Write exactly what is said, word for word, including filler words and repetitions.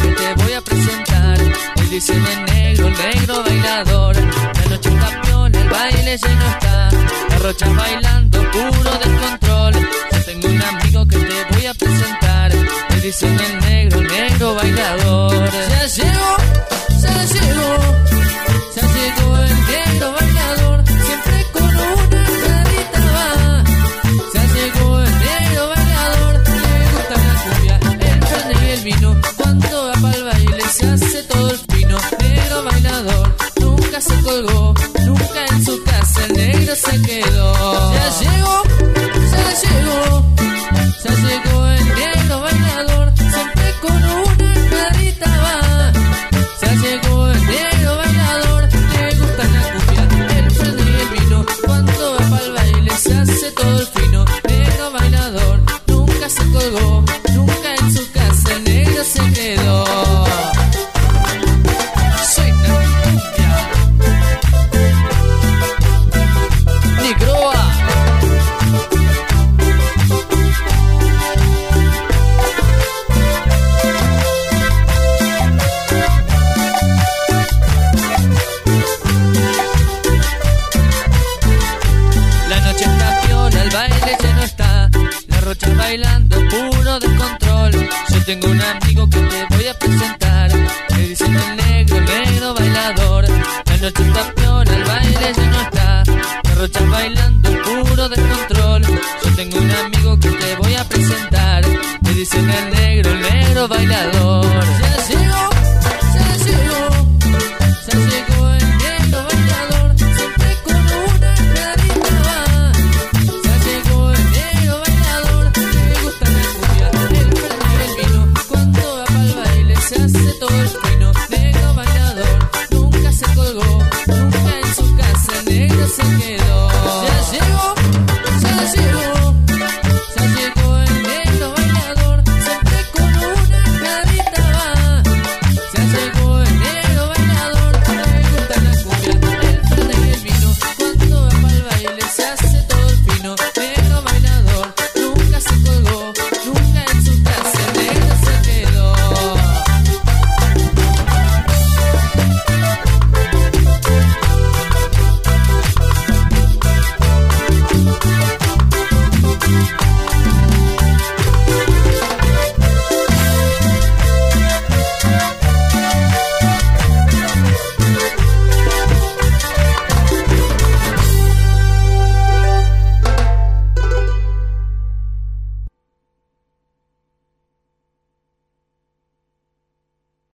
que te voy a presentar. Él dice el negro, el negro bailador. La noche está piola, el baile lleno está. La rocha bailando, puro descontrol. Yo tengo un amigo que te voy a presentar. Él dice el negro, el negro bailador. Ya llegó, ya llegó, ya llegó el negro bailador. Siempre con una carita va. Ya llegó el negro bailador. Le gusta la cumbia, el fernet y el vino. Cuando va pa'l baile se hace todo el fino. Negro bailador, nunca se colgó, nunca en su casa el negro se quedó. Ya llegó, ya llegó, ya llegó el negro bailador. Siempre con una carita va. Ya llegó el negro bailador. Le gusta la cumbia, el fernet y el vino. Cuando va pa'l baile se hace todo el fino. Negro bailador, nunca se colgó, nunca en su casa el negro se quedó. Soy la cumbia Nigroa. La noche está piola, el baile lleno está. La rocha bailando, puro descontrol. Yo tengo un amigo que te voy a presentar. Le dicen el negro, el negro bailador. La noche está piola, el baile lleno está. La rocha bailando, puro descontrol. Yo tengo un amigo que te voy a presentar. Le dicen el negro, el negro bailador.